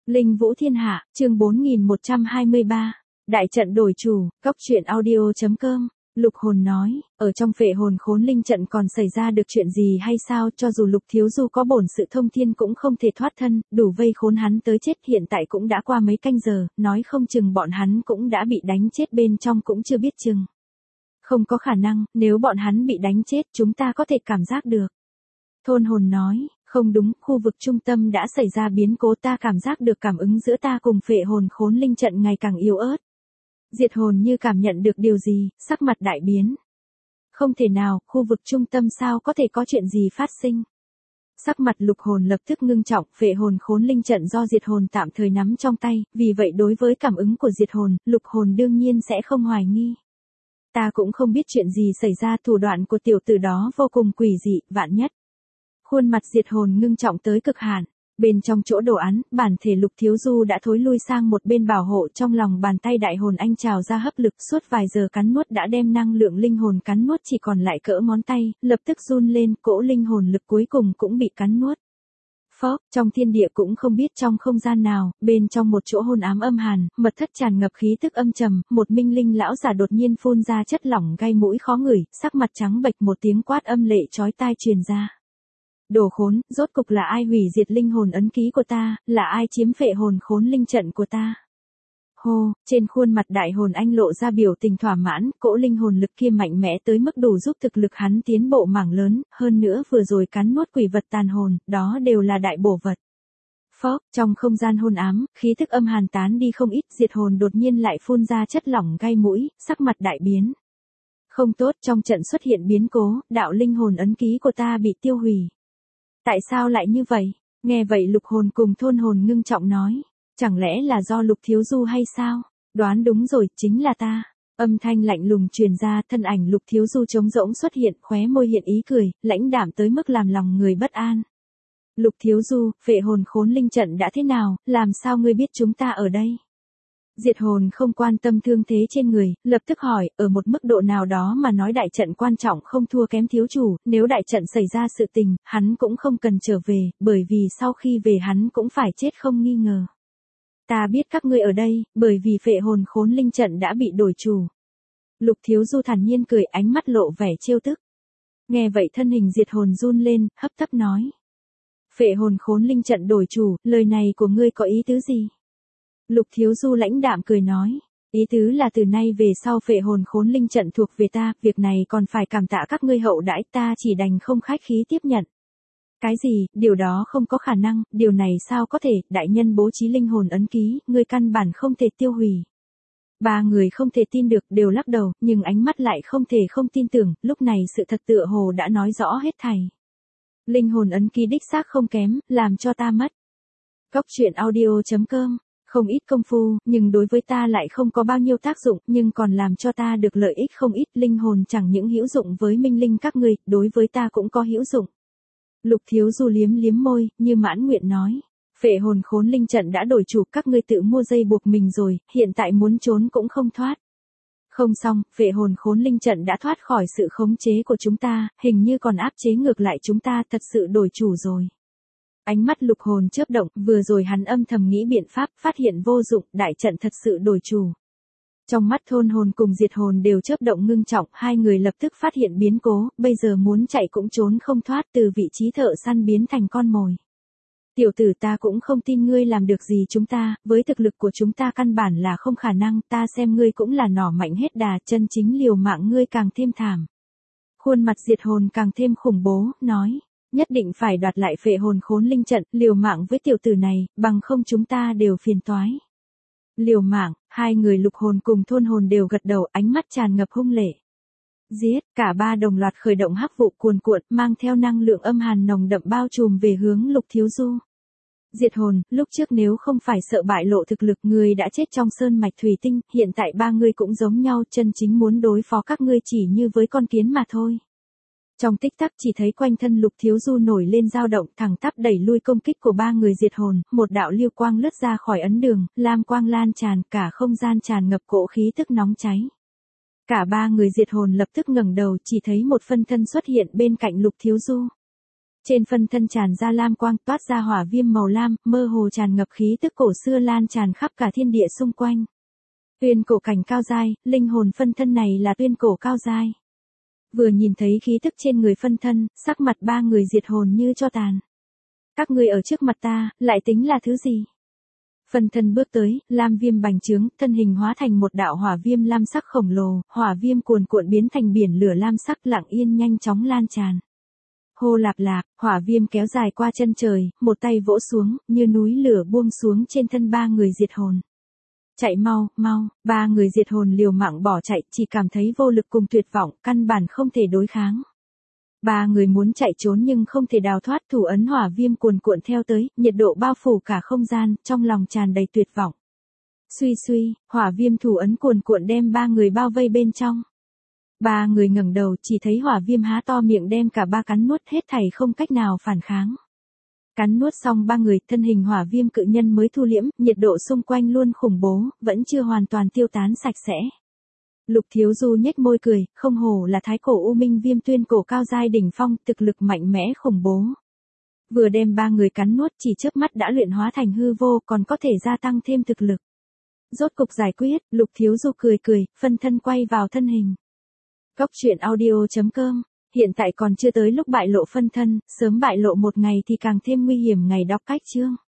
Linh Vũ Thiên Hạ, chương 4123. Đại trận đổi chủ, góc truyện audio.com. Lục Hồn nói, ở trong Phệ Hồn Khốn Linh trận còn xảy ra được chuyện gì hay sao, cho dù Lục Thiếu Du có bổn sự thông thiên cũng không thể thoát thân, đủ vây khốn hắn tới chết. Hiện tại cũng đã qua mấy canh giờ, nói không chừng bọn hắn cũng đã bị đánh chết bên trong cũng chưa biết chừng. Không có khả năng, nếu bọn hắn bị đánh chết chúng ta có thể cảm giác được. Thôn Hồn nói, không đúng, khu vực trung tâm đã xảy ra biến cố, ta cảm giác được cảm ứng giữa ta cùng Phệ Hồn Khốn Linh trận ngày càng yếu ớt. Diệt Hồn như cảm nhận được điều gì, sắc mặt đại biến. Không thể nào, khu vực trung tâm sao có thể có chuyện gì phát sinh. Sắc mặt Lục Hồn lập tức ngưng trọng, Phệ Hồn Khốn Linh trận do Diệt Hồn tạm thời nắm trong tay, vì vậy đối với cảm ứng của Diệt Hồn, Lục Hồn đương nhiên sẽ không hoài nghi. Ta cũng không biết chuyện gì xảy ra, thủ đoạn của tiểu tử đó vô cùng quỷ dị, vạn nhất. Khuôn mặt Diệt Hồn ngưng trọng tới cực hạn. Bên trong chỗ đồ án, bản thể Lục Thiếu Du đã thối lui sang một bên bảo hộ, trong lòng bàn tay đại hồn anh trào ra hấp lực, suốt vài giờ cắn nuốt đã đem năng lượng linh hồn cắn nuốt chỉ còn lại cỡ ngón tay, lập tức run lên, cỗ linh hồn lực cuối cùng cũng bị cắn nuốt. Phốc, trong thiên địa cũng không biết trong không gian nào, bên trong một chỗ hôn ám âm hàn, mật thất tràn ngập khí tức âm trầm, một minh linh lão giả đột nhiên phun ra chất lỏng gai mũi khó ngửi, sắc mặt trắng bệch, một tiếng quát âm lệ chói tai truyền ra. Đồ khốn, rốt cục là ai hủy diệt linh hồn ấn ký của ta, là ai chiếm Phệ Hồn Khốn Linh trận của ta? Hô, trên khuôn mặt đại hồn anh lộ ra biểu tình thỏa mãn, cỗ linh hồn lực kia mạnh mẽ tới mức đủ giúp thực lực hắn tiến bộ mảng lớn, hơn nữa vừa rồi cắn nuốt quỷ vật tàn hồn, đó đều là đại bổ vật. Phốc, trong không gian hôn ám, khí thức âm hàn tán đi không ít, Diệt Hồn đột nhiên lại phun ra chất lỏng gai mũi, sắc mặt đại biến. Không tốt, trong trận xuất hiện biến cố, đạo linh hồn ấn ký của ta bị tiêu hủy. Tại sao lại như vậy? Nghe vậy Lục Hồn cùng Thôn Hồn ngưng trọng nói. Chẳng lẽ là do Lục Thiếu Du hay sao? Đoán đúng rồi, chính là ta. Âm thanh lạnh lùng truyền ra, thân ảnh Lục Thiếu Du trống rỗng xuất hiện, khóe môi hiện ý cười, lãnh đạm tới mức làm lòng người bất an. Lục Thiếu Du, Phệ Hồn Khốn Linh trận đã thế nào, làm sao ngươi biết chúng ta ở đây? Diệt Hồn không quan tâm thương thế trên người, lập tức hỏi, ở một mức độ nào đó mà nói đại trận quan trọng không thua kém thiếu chủ, nếu đại trận xảy ra sự tình, hắn cũng không cần trở về, bởi vì sau khi về hắn cũng phải chết không nghi ngờ. Ta biết các ngươi ở đây, bởi vì Phệ Hồn Khốn Linh trận đã bị đổi chủ. Lục Thiếu Du thản nhiên cười, ánh mắt lộ vẻ trêu tức. Nghe vậy thân hình Diệt Hồn run lên, hấp tấp nói. Phệ Hồn Khốn Linh trận đổi chủ, lời này của ngươi có ý tứ gì? Lục Thiếu Du lãnh đạm cười nói, ý tứ là từ nay về sau Phệ Hồn Khốn Linh trận thuộc về ta, việc này còn phải cảm tạ các ngươi hậu đãi, ta chỉ đành không khách khí tiếp nhận. Cái gì, điều đó không có khả năng, điều này sao có thể, đại nhân bố trí linh hồn ấn ký, ngươi căn bản không thể tiêu hủy. Ba người không thể tin được, đều lắc đầu, nhưng ánh mắt lại không thể không tin tưởng, lúc này sự thật tựa hồ đã nói rõ hết thảy. Linh hồn ấn ký đích xác không kém, làm cho ta mất. Góc truyện audio.com. Không ít công phu, nhưng đối với ta lại không có bao nhiêu tác dụng, nhưng còn làm cho ta được lợi ích không ít, linh hồn chẳng những hữu dụng với minh linh các ngươi, đối với ta cũng có hữu dụng. Lục Thiếu Du liếm liếm môi, như mãn nguyện nói, Phệ Hồn Khốn Linh trận đã đổi chủ, các ngươi tự mua dây buộc mình rồi, hiện tại muốn trốn cũng không thoát. Không xong, Phệ Hồn Khốn Linh trận đã thoát khỏi sự khống chế của chúng ta, hình như còn áp chế ngược lại chúng ta, thật sự đổi chủ rồi. Ánh mắt Lục Hồn chớp động, vừa rồi hắn âm thầm nghĩ biện pháp, phát hiện vô dụng, đại trận thật sự đổi chủ. Trong mắt Thôn Hồn cùng Diệt Hồn đều chớp động ngưng trọng, hai người lập tức phát hiện biến cố, bây giờ muốn chạy cũng trốn không thoát, từ vị trí thợ săn biến thành con mồi. Tiểu tử, ta cũng không tin ngươi làm được gì chúng ta, với thực lực của chúng ta căn bản là không khả năng, ta xem ngươi cũng là nỏ mạnh hết đà, chân chính liều mạng ngươi càng thêm thảm. Khuôn mặt Diệt Hồn càng thêm khủng bố, nói. Nhất định phải đoạt lại Phệ Hồn Khốn Linh trận, liều mạng với tiểu tử này, bằng không chúng ta đều phiền toái. Liều mạng, hai người Lục Hồn cùng Thôn Hồn đều gật đầu, ánh mắt tràn ngập hung lệ. Giết, cả ba đồng loạt khởi động hắc vụ cuồn cuộn, mang theo năng lượng âm hàn nồng đậm bao trùm về hướng Lục Thiếu Du. Diệt Hồn, lúc trước nếu không phải sợ bại lộ thực lực, người đã chết trong sơn mạch thủy tinh, hiện tại ba người cũng giống nhau, chân chính muốn đối phó các ngươi chỉ như với con kiến mà thôi. Trong tích tắc chỉ thấy quanh thân Lục Thiếu Du nổi lên dao động, thẳng tắp đẩy lui công kích của ba người Diệt Hồn, một đạo lưu quang lướt ra khỏi ấn đường, lam quang lan tràn, cả không gian tràn ngập cỗ khí tức nóng cháy. Cả ba người Diệt Hồn lập tức ngẩng đầu, chỉ thấy một phân thân xuất hiện bên cạnh Lục Thiếu Du. Trên phân thân tràn ra lam quang toát ra hỏa viêm màu lam, mơ hồ tràn ngập khí tức cổ xưa lan tràn khắp cả thiên địa xung quanh. Tuyên cổ cảnh cao giai, linh hồn phân thân này là tuyên cổ cao giai. Vừa nhìn thấy khí tức trên người phân thân, sắc mặt ba người diệt hồn như tro tàn. Các ngươi ở trước mặt ta, lại tính là thứ gì? Phân thân bước tới, lam viêm bành trướng, thân hình hóa thành một đạo hỏa viêm lam sắc khổng lồ, hỏa viêm cuồn cuộn biến thành biển lửa lam sắc lặng yên nhanh chóng lan tràn. Hô lạp lạp, hỏa viêm kéo dài qua chân trời, một tay vỗ xuống, như núi lửa buông xuống trên thân ba người diệt hồn. Chạy mau, mau, ba người diệt hồn liều mạng bỏ chạy, chỉ cảm thấy vô lực cùng tuyệt vọng, căn bản không thể đối kháng. Ba người muốn chạy trốn nhưng không thể đào thoát, thủ ấn hỏa viêm cuồn cuộn theo tới, nhiệt độ bao phủ cả không gian, trong lòng tràn đầy tuyệt vọng. Suy suy, hỏa viêm thủ ấn cuồn cuộn đem ba người bao vây bên trong. Ba người ngẩng đầu chỉ thấy hỏa viêm há to miệng đem cả ba cắn nuốt hết thảy không cách nào phản kháng. Cắn nuốt xong ba người, thân hình hỏa viêm cự nhân mới thu liễm, nhiệt độ xung quanh luôn khủng bố, vẫn chưa hoàn toàn tiêu tán sạch sẽ. Lục Thiếu Du nhếch môi cười, không hổ là thái cổ u minh viêm tuyên cổ cao giai đỉnh phong, thực lực mạnh mẽ khủng bố. Vừa đem ba người cắn nuốt chỉ chớp mắt đã luyện hóa thành hư vô, còn có thể gia tăng thêm thực lực. Rốt cục giải quyết, Lục Thiếu Du cười cười, phân thân quay vào thân hình. Cốc truyện audio.com. Hiện tại còn chưa tới lúc bại lộ phân thân, sớm bại lộ một ngày thì càng thêm nguy hiểm ngày đọc cách chương.